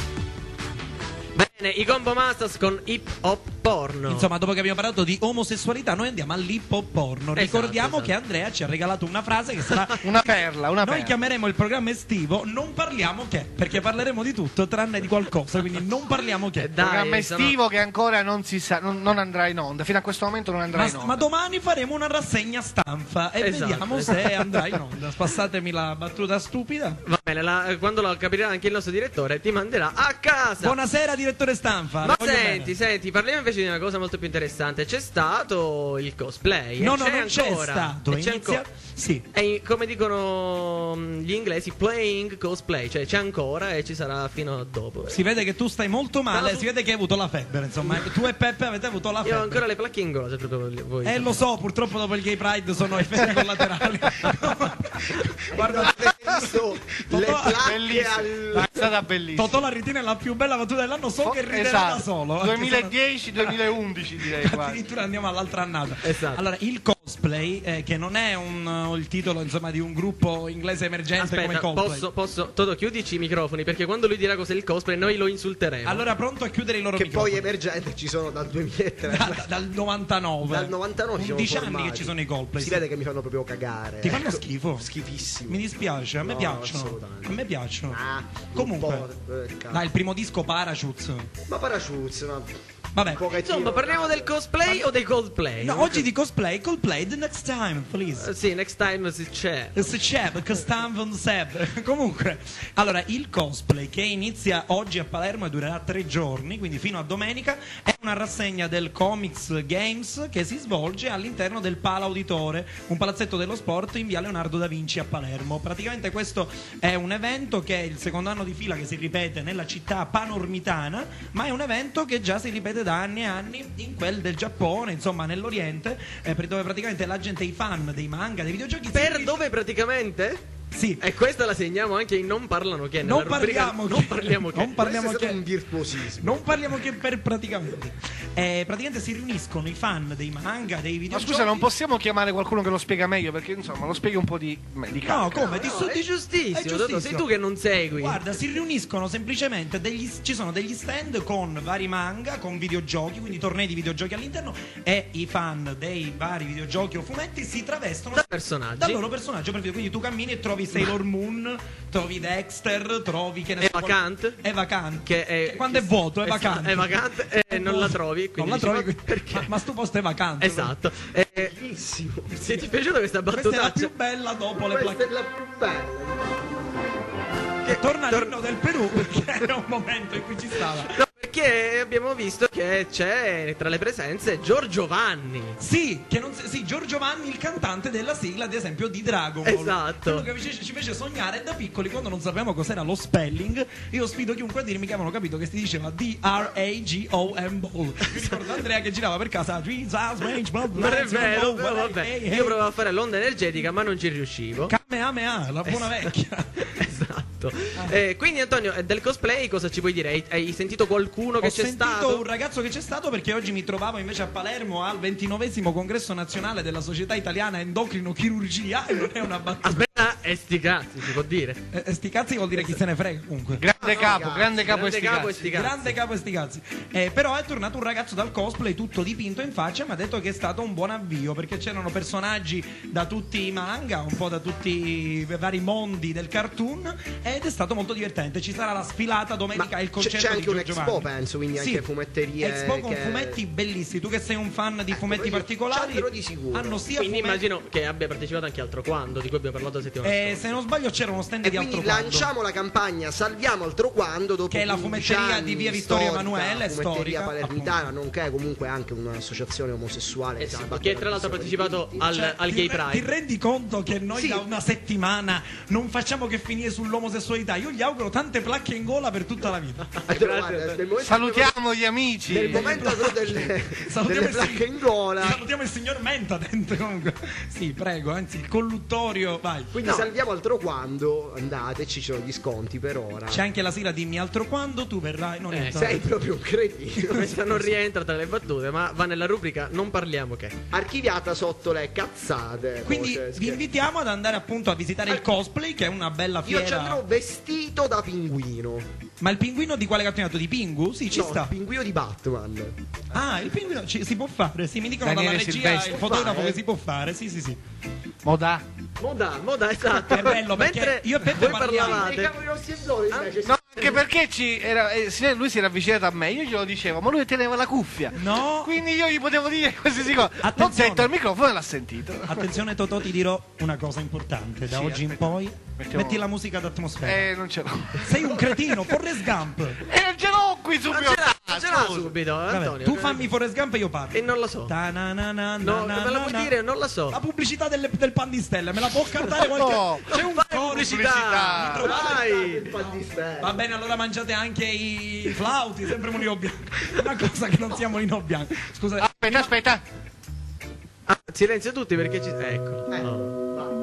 Bene, i Combo Masters con hip hop porno. Insomma, dopo che abbiamo parlato di omosessualità, noi andiamo all'hip hop porno. Esatto, Ricordiamo esatto. che Andrea ci ha regalato una frase che sarà Una perla, una Noi perla. chiameremo il programma estivo Non parliamo che, perché parleremo di tutto tranne di qualcosa, quindi non parliamo che. Dai, Programma sono- estivo che ancora non si sa, non, non andrà in onda. Fino a questo momento non andrà Ma, in onda. ma domani faremo una rassegna stampa e Esatto. vediamo se andrà in onda. Passatemi la battuta stupida. Va bene, la- quando lo capirà anche il nostro direttore ti manderà a casa. Buonasera direttore stampa. Ma la voglio senti, bene. senti, parliamo invece di una cosa molto più interessante. C'è stato il cosplay. No, e no, c'è non c'è ancora. stato. E c'è Inizia... ancora. Sì. E come dicono mm, gli inglesi, playing cosplay, cioè c'è ancora e ci sarà fino a dopo. Si vede che tu stai molto male, Stavo- si vede che hai avuto la febbre, insomma. Tu e Peppe avete avuto la Io febbre. ho ancora le placche in gola, se proprio voi. Eh, lo so, purtroppo dopo il Gay Pride sono effetti collaterali. Guarda, visto le Totò- placche Bellissimo. al... È stata bellissima. Totò la ritina è la più bella battuta dell'anno, so che riderà Esatto. da solo. anche se- duemiladieci duemilaundici direi quasi. Addirittura andiamo all'altra annata. Esatto. Allora, il cosplay, eh, che non è un, uh, il titolo insomma di un gruppo inglese emergente come Aspetta, Coldplay. posso, posso, Toto, chiudici i microfoni perché quando lui dirà cos'è il cosplay noi lo insulteremo. Allora, pronto a chiudere i loro Che microfoni. poi emergente ci sono dal duemilatré. Da- da- dal novantanove. Dal novantanove ci siamo undici anni formati. che ci sono i Coldplay. Si sì. vede che mi fanno proprio cagare. Ti fanno Ecco, schifo? Schifissimo. Mi dispiace, a me No, piacciono. assolutamente. A me piacciono. Ah, un Comunque, po', eh, cazzo. dai, il primo disco Parachutes. Ma Parachutes, ma Vabbè. un pochettino, Insomma, parliamo del cosplay o dei Coldplay? No, oggi di cosplay, Coldplay the next time, please. Eh, sì, next time si c'è. Se c'è, perché stanno on Seb. Comunque, allora, il cosplay che inizia oggi a Palermo e durerà tre giorni, quindi fino a domenica, è una rassegna del Comics Games che si svolge all'interno del Pala Auditore, un palazzetto dello sport in via Leonardo da Vinci a Palermo. Praticamente questo è un evento che è il secondo anno di fila che si ripete nella città panormitana, ma è un evento che già si ripete da anni e anni in quel del Giappone, insomma nell'Oriente, eh, per dove praticamente la gente, i fan dei manga, dei videogiochi si Per riuniscono- dove praticamente? Sì. E questa la segniamo anche in Non parlano che Non nella rubrica parliamo Non che- parliamo che. non parliamo questo è che- stato un virtuosismo. Non parliamo che per praticamente. Eh, praticamente si riuniscono i fan dei manga, dei Ma videogiochi. scusa, non possiamo chiamare qualcuno che lo spiega meglio? Perché insomma lo spieghi un po' di, di No, cacca. come? Ti No, sto- è giustissimo, è Toto, sei tu che non segui. Guarda, si riuniscono semplicemente degli, ci sono degli stand con vari manga, con videogiochi, quindi tornei di videogiochi all'interno, e i fan dei vari videogiochi o fumetti si travestono Da personaggi. dal loro personaggio preferito. Quindi tu cammini e trovi Sailor Moon, trovi Dexter, trovi che ne Eva so, Kant. Eva Kant. Che è- quando è vuoto, è Esatto, vacante. è vacante e non la trovi, quindi Non la dici, trovi, ma quindi- perché? Ma, ma sto posto è vacante. Esatto. Eh, se ti è piaciuta questa Questa è la battuta? più bella dopo le Questa placche. è la più bella. Che torna tor- l'inno del Perù perché era un momento in cui ci stava. No, perché abbiamo visto che c'è tra le presenze Giorgio Vanni. Sì, che non si- sì, Giorgio Vanni, il cantante della sigla, ad esempio, di Dragon Ball. Esatto. Quello che ci, ci fece sognare da piccoli quando non sapevamo cos'era lo spelling. Io sfido chiunque a dirmi che avevano capito che si diceva D R A G O M Ball. Mi ricordo Andrea che girava per casa. Jesus, range, blood, Non è lights, vero, oh, però hey, vabbè. hey, hey. Io provavo a fare l'onda energetica, ma non ci riuscivo. Kamehameha, la buona vecchia. Esatto. Esatto. Eh, quindi Antonio, eh, del cosplay cosa ci puoi dire? Hai, hai sentito qualcuno che Ho c'è sentito stato? un ragazzo che c'è stato perché oggi mi trovavo invece a Palermo al ventinovesimo congresso nazionale della Società Italiana Endocrinochirurgia e non è una battuta. Aspetta, e sti cazzi, si può dire. Eh, eh, sti cazzi vuol dire chi se ne frega comunque. Grande capo, grande capo e Grande sti capo e cazzi. sti cazzi. Grande capo e sti cazzi. Eh, però è tornato un ragazzo dal cosplay tutto dipinto in faccia e mi ha detto che è stato un buon avvio perché c'erano personaggi da tutti i manga, un po' da tutti i vari mondi del cartoon ed è stato molto divertente. Ci sarà la sfilata domenica Ma e il c'è- concerto c'è anche di un Giorgio Expo, Vanni. penso, quindi Sì, anche fumetterie Expo con che- fumetti bellissimi. Tu che sei un fan di fumetti io- particolari, c'andrò di sicuro. hanno sia Quindi fumetti. immagino che abbia partecipato anche Altro Quando, di cui abbiamo parlato la settimana Eh, scorsa. se non sbaglio c'era uno stand E di quindi altro quando. lanciamo la campagna Salviamo Altro Quando dopo Che è la quindici fumetteria anni di via Vittorio storica, Emanuele, fumetteria storica, palermitana, nonché comunque anche un'associazione omosessuale che si Esatto, batte che tra l'altro ha tantissimo per i partecipato diritti. al, Cioè, al ti Gay re- Ti Pride. rendi conto che noi Sì. da una settimana non facciamo che finire sull'omosessualità? Io gli auguro tante placche in gola per tutta la vita. Allora, guarda, nel momento- Salutiamo gli amici. nel momento però delle, Salutiamo delle il placche sig- in gola. Salutiamo il signor Menta dentro comunque. Sì, prego, anzi il colluttorio, vai. Quindi No. Salviamo Altro Quando, andateci, ci sono gli sconti per ora. C'è anche la sigla Dimmi altro quando tu verrai, non Eh, entrare. Sei proprio un cretino. Questa non rientra tra le battute, ma va nella rubrica Non parliamo che. Archiviata sotto le cazzate. Quindi voce vi invitiamo ad andare appunto a visitare il cosplay, che è una bella Io ci andrò fiera. vestito da pinguino. Ma il pinguino di quale cartonato? Di Pingu? Sì, ci No, sta. il pinguino di Batman. Ah, il pinguino ci- si può fare. Sì, mi dicono Daniele dalla regia Silvestri. il fotografo Fare? che si può fare. Sì, sì, sì. Moda. Moda, moda, esatto. È bello, perché Mentre io e Peppe voi parliamo. parlavate. I rossi e blu invece No, anche perché ci era, eh, sì, lui si era avvicinato a me, io glielo dicevo, ma lui teneva la cuffia. No. Quindi io gli potevo dire qualsiasi cosa. L'ho Attenzione. detto al microfono e l'ha sentito. Attenzione Totò, ti dirò una cosa importante. Da Sì, oggi in aspetta. poi Mettiamo- metti la musica d'atmosfera. Eh, non ce l'ho. Sei un cretino, Forrest Gump. E non ce l'ho qui Non subito. ce l'ha, non ce l'ha Scusa. subito, Vabbè, Antonio. tu fammi Forrest Gump e io parlo. E non la so. Ta-na-na-na-na-na-na. No, me la puoi dire? Non la so. La pubblicità delle- del pan di stelle, me la può cantare qualche... No, C'è un fai coro. pubblicità. il Vai. pan di stelle. Va bene, allora mangiate anche i flauti, sempre mulino bianco. Una cosa che non sia mulino bianco. Scusa, Aspetta, aspetta. Ah, silenzio tutti perché ci. Ecco. No.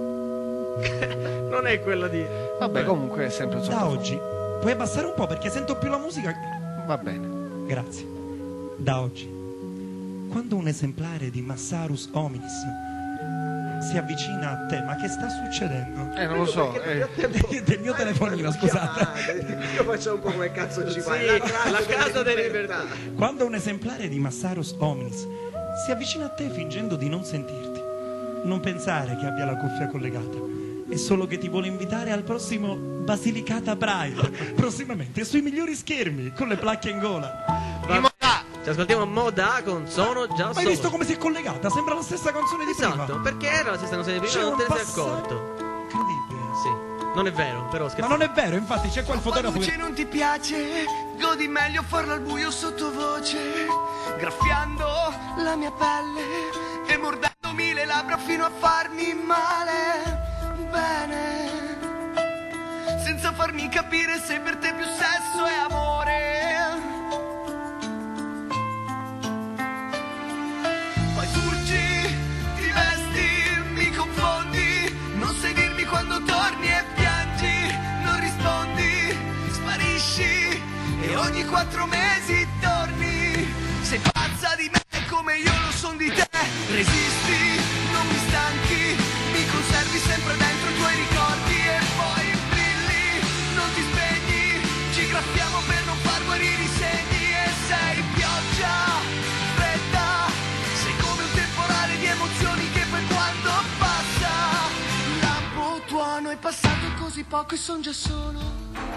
Non è quella di. Vabbè, comunque è sempre un da sottofondo. oggi puoi abbassare un po' perché sento più la musica. Va bene. Grazie. Da oggi, quando un esemplare di Massarus hominis si avvicina a te, ma che sta succedendo? Eh, non lo so. Perché eh. nel frattempo- Del mio telefonino, scusate. Io faccio un po' come cazzo ci fai. Sì, la casa delle libertà. Quando un esemplare di Massarus hominis si avvicina a te fingendo di non sentirti, non pensare che abbia la cuffia collegata. È solo che ti vuole invitare al prossimo Basilicata Pride, prossimamente sui migliori schermi, con le placche in gola. Di moda. Ci ascoltiamo Moda con Sono già Ma hai solo. visto come si è collegata? Sembra la stessa canzone di Esatto, prima. perché era la stessa canzone di C'è prima, non te un ne sei passaggio- accorto. Incredibile. Sì. Non è vero, però Ma scherzo. non è vero, infatti c'è qua il La fotografo luce che... non ti piace, godi meglio farlo al buio sottovoce, graffiando la mia pelle e mordendomi le labbra fino a farmi male. Bene, senza farmi capire se per te più sesso è amore. Poi fuggi, ti vesti, mi confondi, non sai dirmi quando torni e piangi, non rispondi, sparisci e ogni quattro mesi torni. Sei pazza di me come io lo son di te, resisti, non mi stanchi, mi conservi sempre dentro i tuoi ricordi e poi brilli, non ti spegni, ci graffiamo per non far guarire i segni e sei pioggia fredda, sei come un temporale di emozioni che poi quando passa, lampo tuono, è passato così poco e son già solo.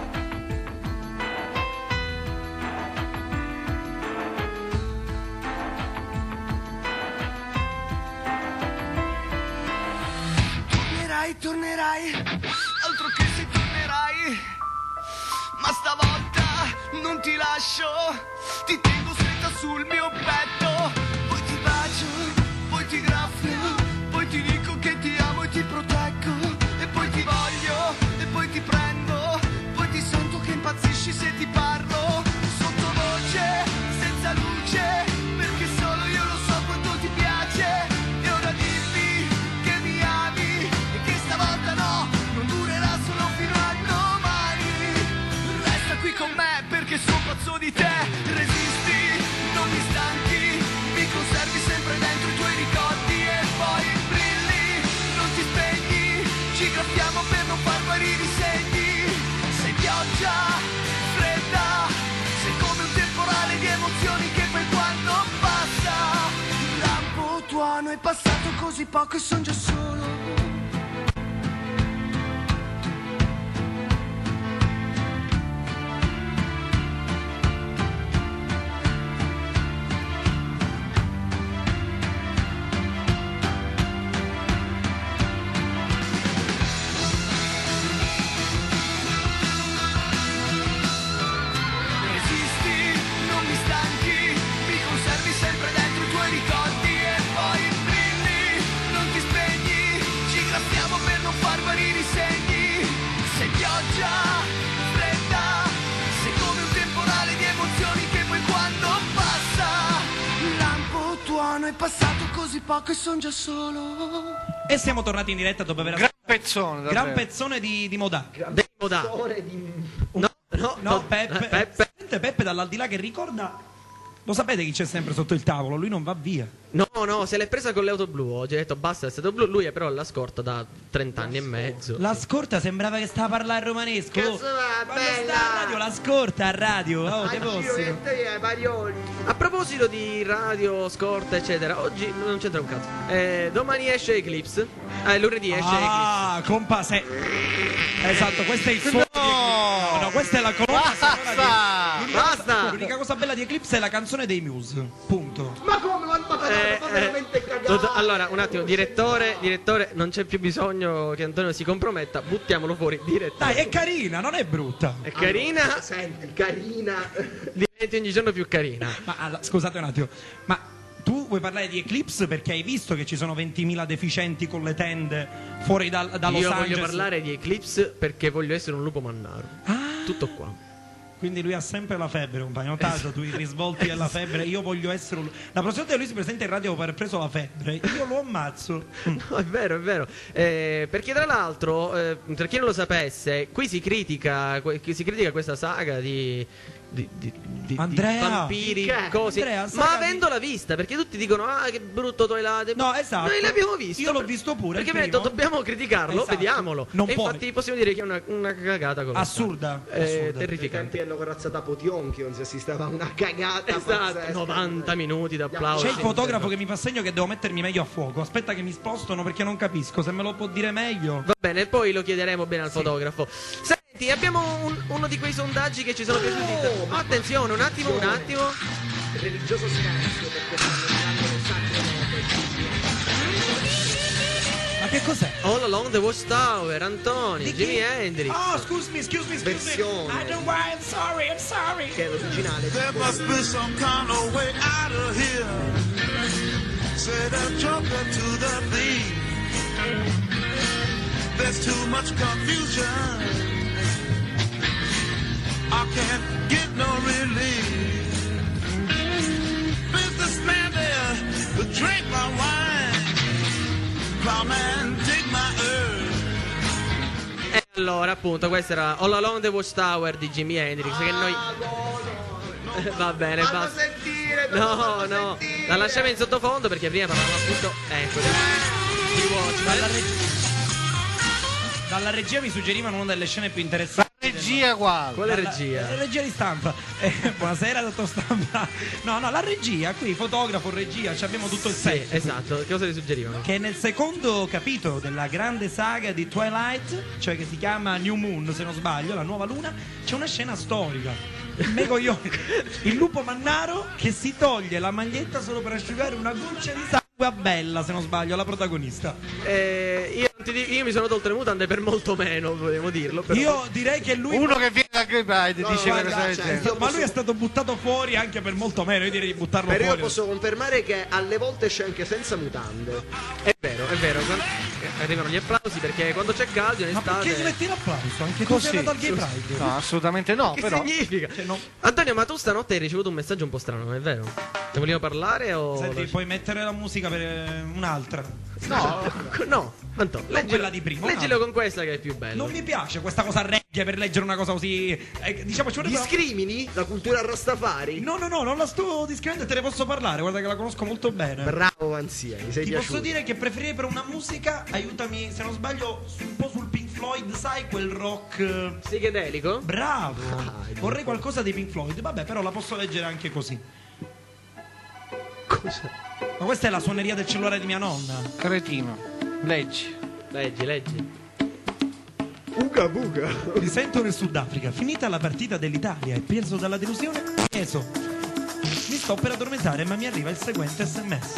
Tornerai, tornerai, altro che se tornerai, ma stavolta non ti lascio, ti tengo stretta sul mio petto, poi ti bacio, poi ti graffio, poi ti dico che ti amo e ti proteggo, e poi ti voglio, e poi ti prendo, poi ti sento che impazzisci se ti parlo, sottovoce, senza luce, perché solo io lo so quanto ti piace, e ora dimmi che mi ami, e che stavolta no, non così poco e son già solo. Esisti, non mi stanchi, mi conservi sempre dentro i tuoi ricordi e poi brilli, non ti spegni, ci graziamo per non far guarire i segni. Sei pioggia, fredda, sei come un temporale di emozioni che poi quando passa, lampo tuono, è passato così poco e son già solo. E siamo tornati in diretta dopo aver Gran pezzone, davvero. gran pezzone di, di Modà. Dei Modà. No, no, No, Peppe, Peppe. Sente Peppe dall'aldilà che ricorda. Lo sapete chi c'è sempre sotto il tavolo? Lui non va via. No, no, se l'è presa con le auto blu. Oggi ha detto basta, è stato blu. Lui è però alla scorta da trenta anni e mezzo. La scorta sembrava che stava a parlare romanesco. Che Oh, sono la quando bella? sta a radio, la scorta a radio. Oh, te posso. A proposito di radio, scorta, eccetera, oggi non c'entra un cazzo. Eh, domani esce Eclipse. Eh, lunedì esce Eclipse. Ah, compa, se... Esatto, questo è il suono di Eclipse. No, no, questa è la colonna sonora di... L'unica Basta! cosa- L'unica cosa bella di Eclipse è la canzone dei Muse. Punto. Ma come? Ma ma- Eh, ma eh, veramente cagato. dott- allora, un attimo, direttore, direttore, non c'è più bisogno che Antonio si comprometta, buttiamolo fuori direttamente. Dai, è carina, non è brutta. È carina, Senti, carina. diventi ogni giorno più carina. Ma alla- scusate un attimo, ma tu vuoi parlare di Eclipse perché hai visto che ci sono ventimila deficienti con le tende fuori da, da Los Io Angeles? voglio parlare di Eclipse perché voglio essere un lupo mannaro. Ah, Tutto qua. quindi lui ha sempre la febbre, compagno. Notato tu i risvolti della febbre. Io voglio essere un... La prossima volta che lui si presenta in radio per aver preso la febbre, io lo ammazzo. No, è vero, è vero. Eh, perché tra l'altro, eh, per chi non lo sapesse, qui si critica, que- si critica questa saga di, di, di, di- Andrea! di vampiri, Che? cose. Andrea, saga Ma di- avendola vista, perché tutti dicono: ah, che brutto Twilight. No, esatto. Noi l'abbiamo visto. Io l'ho visto pure, Perché il abbiamo detto: primo. dobbiamo criticarlo, Esatto. vediamolo. Non e puoi. infatti possiamo dire che è una, una cagata come Assurda, Eh, assurda. I terrificante. tempi hanno corazzato a Potionchion, se si stava una cagata Esatto, pazzesca. novanta minuti d'applauso. C'è il fotografo che mi fa segno che devo mettermi meglio a fuoco. Aspetta che mi spostano perché non capisco. Se me lo può dire meglio. Va bene, poi lo chiederemo bene al fotografo. Senti, abbiamo un- uno di quei sondaggi che ci sono piaciuti. Oh, Attenzione, un attimo, un attimo. Religioso silenzio perché stanno andando le sacre Ma che cos'è? All Along the Watchtower, Antonio, Di chi? Jimi Hendrix. Oh, excuse me, excuse me, excuse Versione. me. I don't worry, I'm sorry, I'm sorry. che è l'originale. There must be some kind of way out of here. Say the joker to the thief. There's too much confusion. I can't get no relief. Businessman there, to drink my wine. Plowman, dig my earth. E allora, appunto, questo era All Along the Watchtower di Jimi Hendrix. Che noi. Eh, Va bene, Fallo basta. sentire, No, fallo no, sentire. la lasciamo in sottofondo perché prima parlavamo appunto. Ecco, di di Watchmen. Dalla, reg- Dalla regia mi suggerivano una delle scene più interessanti. Regia quale? Quale Dalla- regia? eh, regia di stampa. Eh, buonasera, dottor Stampa. No, no, la regia qui, fotografo, regia, ci abbiamo tutto il Sì, set. esatto. Che cosa ti suggerivano? Che nel secondo capitolo della grande saga di Twilight, cioè che si chiama New Moon, se non sbaglio, la nuova luna, c'è una scena storica. Me coglione. Il lupo mannaro che si toglie la maglietta solo per asciugare una goccia di sangue a Bella, se non sbaglio, la protagonista. Eh, io, non ti dico- io mi sono tolto le mutande per molto meno, vogliamo dirlo. Però. Io direi che lui. Uno che viene da Grey Pride No, dice no, una guarda, cosa del cioè, genere. io Ma posso- lui è stato buttato fuori anche per molto meno. Io direi di buttarlo Però io fuori. posso confermare che alle volte esce anche senza mutande. È vero, è vero. Quando- eh, arrivano gli applausi perché quando c'è caldo in Ma estate. perché si metti l'applauso? Anche tu Così, sei andato al Gay su- Pride. No, assolutamente no, Che però significa? Cioè, no. Antonio, ma tu stanotte hai ricevuto un messaggio un po' strano, non è vero? Ne vogliamo parlare o. Senti, puoi mettere la musica per eh, un'altra. No, no, Antonio, Non quella di prima, Leggilo no. con questa che è più bello. Non mi piace questa cosa reggae per leggere una cosa così. Eh, diciamo, ci vorrebbe. Discrimini la cultura Rastafari? No, no, no, non la sto discriminando e te ne posso parlare. Guarda che la conosco molto bene. Bravo Vanzia, mi sei Ti piaciuto. posso dire che preferirei per una musica, aiutami se non sbaglio, su- un po' sul Pink Floyd, sai, quel rock. eh, Psichedelico? Bravo! Dai, Vorrei qualcosa dei Pink Floyd, vabbè, però la posso leggere anche così. Cosa? Ma questa è la suoneria del cellulare di mia nonna. Cretino, leggi. Leggi, leggi. Uga buga. Mi sento nel Sudafrica. Finita la partita dell'Italia e preso dalla delusione, peso. Mi sto per addormentare, ma mi arriva il seguente sms.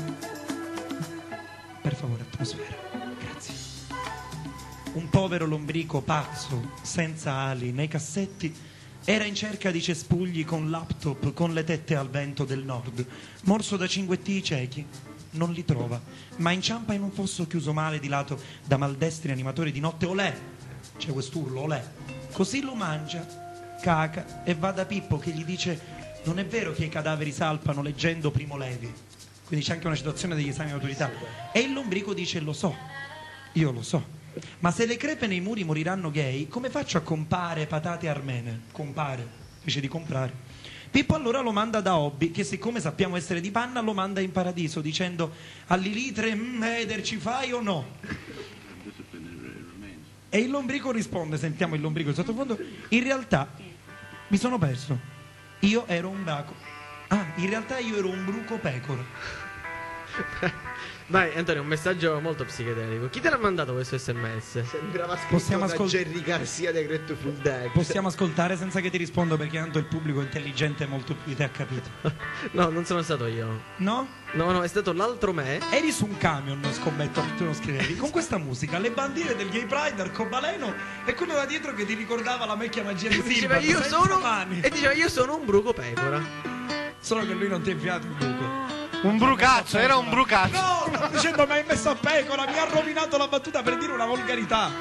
Per favore, atmosfera. Grazie. Un povero lombrico pazzo, senza ali nei cassetti, era in cerca di cespugli con laptop, con le tette al vento del nord, morso da cinguettii ciechi. Non li trova, ma inciampa in un fosso chiuso male di lato da maldestri animatori di notte. Olè! C'è quest'urlo, olè! Così lo mangia, caca e va da Pippo che gli dice: non è vero che i cadaveri salpano leggendo Primo Levi. Quindi c'è anche una citazione degli esami di maturità. E il lombrico dice: lo so, io lo so, ma se le crepe nei muri moriranno gay, come faccio a compare patate armene? Compare, invece di comprare. Pippo allora lo manda da Hobby, che siccome sappiamo essere di panna lo manda in paradiso dicendo: all'ilitre, mm, Eder, ci fai o no? E il lombrico risponde, sentiamo il lombrico in sottofondo: in realtà mi sono perso, io ero un braco. Ah, in realtà io ero un bruco pecora. Vai Antonio, un messaggio molto psichedelico. Chi te l'ha mandato questo sms? Sembrava scritto Possiamo da ascol- Jerry Garcia di Grateful Dead. Possiamo ascoltare senza che ti rispondo, perché tanto il pubblico intelligente molto più di te ha capito. No, non sono stato io. No? No, no, è stato l'altro me. Eri su un camion, scommetto, tu non scrivevi, con questa musica, le bandiere del Gay Pride, arcobaleno e quello da dietro che ti ricordava la vecchia magia di Diceva Silva. io sono mani. e diceva io sono un bruco pecora. Solo che lui non ti ha inviato il buco. Un brucazzo, era un brucazzo. No, stavo dicendo mi hai messo a pecora, mi ha rovinato la battuta per dire una volgarità.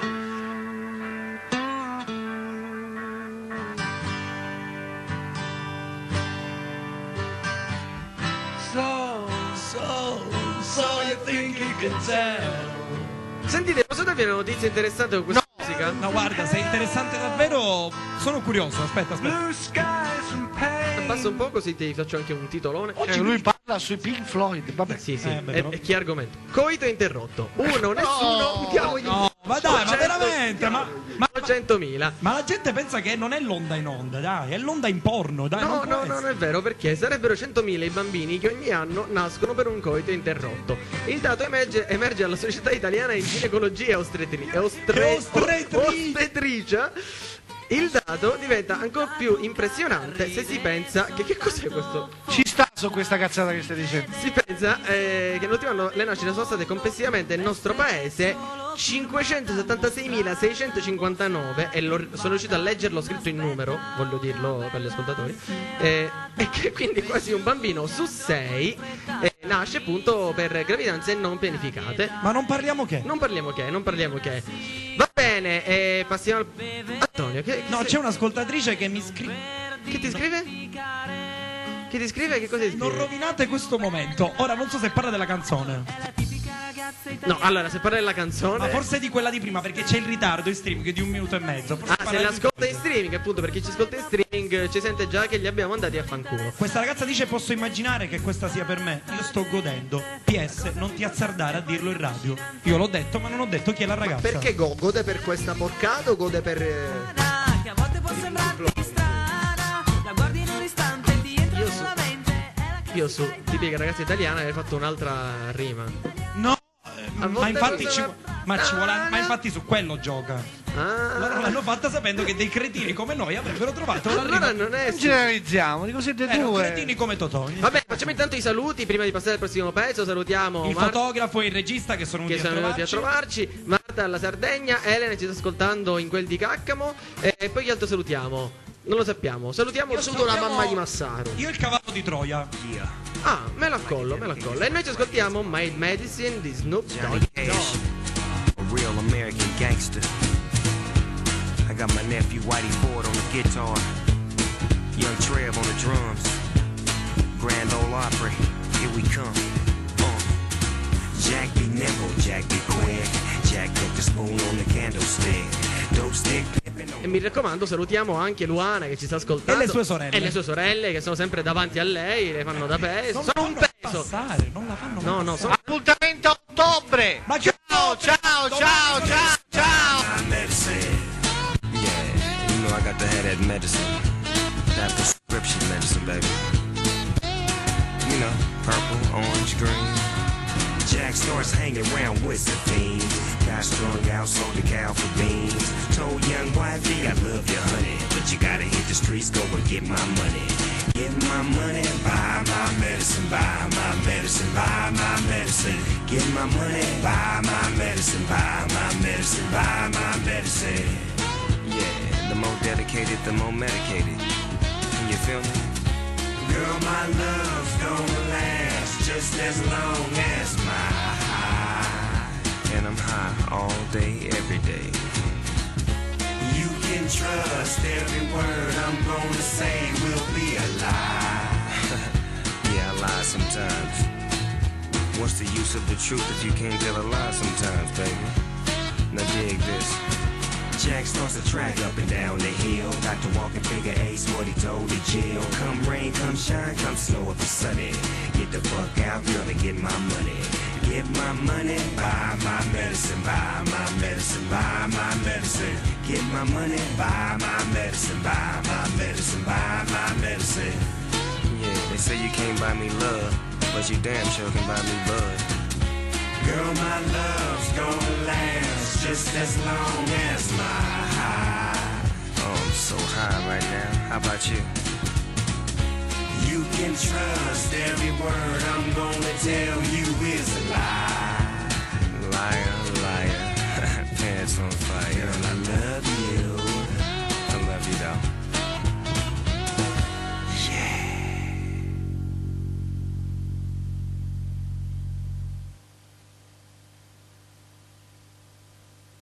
So, so, so you think you can tell. Sentite, posso darvi una notizia interessante con questa musica? No, guarda, sei interessante davvero. Sono curioso, aspetta, aspetta. Blue skies and pain. Passa un po' così ti faccio anche un titolone. Cioè, lui parla sui Pink Floyd, vabbè. Sì, sì. Eh, beh, e, però- e che argomento? Coito interrotto. Uno, nessuno. Diamogli No, ma dai, ma veramente, ma, ma, centomila. ma la gente pensa che non è l'onda in onda, dai, è l'onda in porno, dai. No, non può no, no, essere. non è vero, perché sarebbero centomila i bambini che ogni anno nascono per un coito interrotto. Il dato emerge, emerge alla Società Italiana in Ginecologia e Ostretri- e ostre- E ostetricia. Ostetricia. Il dato diventa ancora più impressionante se si pensa che che cos'è questo? Ci sta su questa cazzata che stai dicendo. Si pensa eh, che l'ultimo anno le nascite sono state complessivamente nel nostro paese cinquecentosettantaseiemilaseicentocinquantanove, e lo, sono riuscito a leggerlo scritto in numero, voglio dirlo per gli ascoltatori, eh, e che quindi quasi un bambino su sei eh, nasce appunto per gravidanze non pianificate. Ma non parliamo che? Non parliamo che, non parliamo che. Va bene, eh, passiamo al... Antonio, che, che No, sei- c'è un'ascoltatrice che mi scrive. Che ti scrive? Che ti scrive? Che cosa ti scrive? Non rovinate questo momento. Ora non so se parla della canzone, No, allora, se parla della canzone... ma forse di quella di prima, perché c'è il ritardo in streaming di un minuto e mezzo. Forse Ah, parla se di- l'ascolta in streaming, appunto, perché ci ascolta in streaming ci sente già che li abbiamo mandati a fanculo. Questa ragazza dice: posso immaginare che questa sia per me. Io sto godendo. P S, non ti azzardare a dirlo in radio. Io l'ho detto, ma non ho detto chi è la ragazza. Perché go- gode per questa porcata o gode per... eh, Che a volte può sembrarti strana, la guardi in un istante e ti entra Io su- nella mente. È la Io su tipica ragazza italiana avrei fatto un'altra rima. No, eh, A ma volte infatti, bisogna- ci, ma, ci vuole, ma infatti su quello gioca. Loro Ah, l'hanno fatta sapendo che dei cretini come noi avrebbero trovato una allora rima. non è... Non generalizziamo, di così due. Erano cretini come Totò. Vabbè, facciamo intanto i saluti prima di passare al prossimo pezzo. Salutiamo Il Marta, fotografo e il regista che sono che venuti sono a venuti a trovarci. trovarci, Marta alla Sardegna, Elena ci sta ascoltando in quel di Caccamo, e, e poi chi altro salutiamo? Non lo sappiamo. Salutiamo Io saluto la Salutiamo- mamma di Massaro. Io il cavallo di Troia. Ah, me la collo, me la collo. E noi ci ascoltiamo My Medicine di Snoop Dogg. Cash, a real American gangster. I got my nephew Whitey Ford on the guitar, Young Trev on the drums, Grand Ole Opry, here we come. Uh. Jack be nimble, Jack be quick, Jack put the spoon on the candlestick, dope stick. E mi raccomando, salutiamo anche Luana che ci sta ascoltando. E le sue sorelle. E le sue sorelle che sono sempre davanti a lei, le fanno da peso. Non Sono la un fanno peso. passare, non la fanno No, no, sono... Appuntamento a ottobre. Ma che Ciao, ciao, ciao, ciao, ciao. My medicine. Yeah, you know I got to have that medicine. That prescription medicine, baby. You know, purple, H Green. Jack starts hanging around with some fiends. Got strung out, sold the cow for beans. Told young wifey, I love you, honey, but you gotta hit the streets, go and get my money. Get my money, buy my medicine, buy my medicine, buy my medicine. Get my money, buy my medicine, buy my medicine, buy my medicine. Yeah, the more dedicated, the more medicated. You feel me? Girl, my love's gonna last just as long as my high. And I'm high all day, every day. You can trust every word I'm gonna say will be a lie. Yeah, I lie sometimes. What's the use of the truth if you can't tell a lie sometimes, baby? Now dig this. Jack starts to track up and down the hill. Got to walk and figure ace what he told the Jill. Come rain, come shine, come snow if it's sunny. Get the fuck out, girl, and get my money. Get my money, buy my medicine, buy my medicine, buy my medicine. Get my money, buy my medicine, buy my medicine, buy my medicine. Yeah, they say you can't buy me love, but you damn sure can buy me bud. Girl, my love's gonna last just as long as my high. Oh, I'm so high right now. How about you? You can trust every word I'm gonna tell you is a lie. Liar, liar, pants on fire. Girl, I love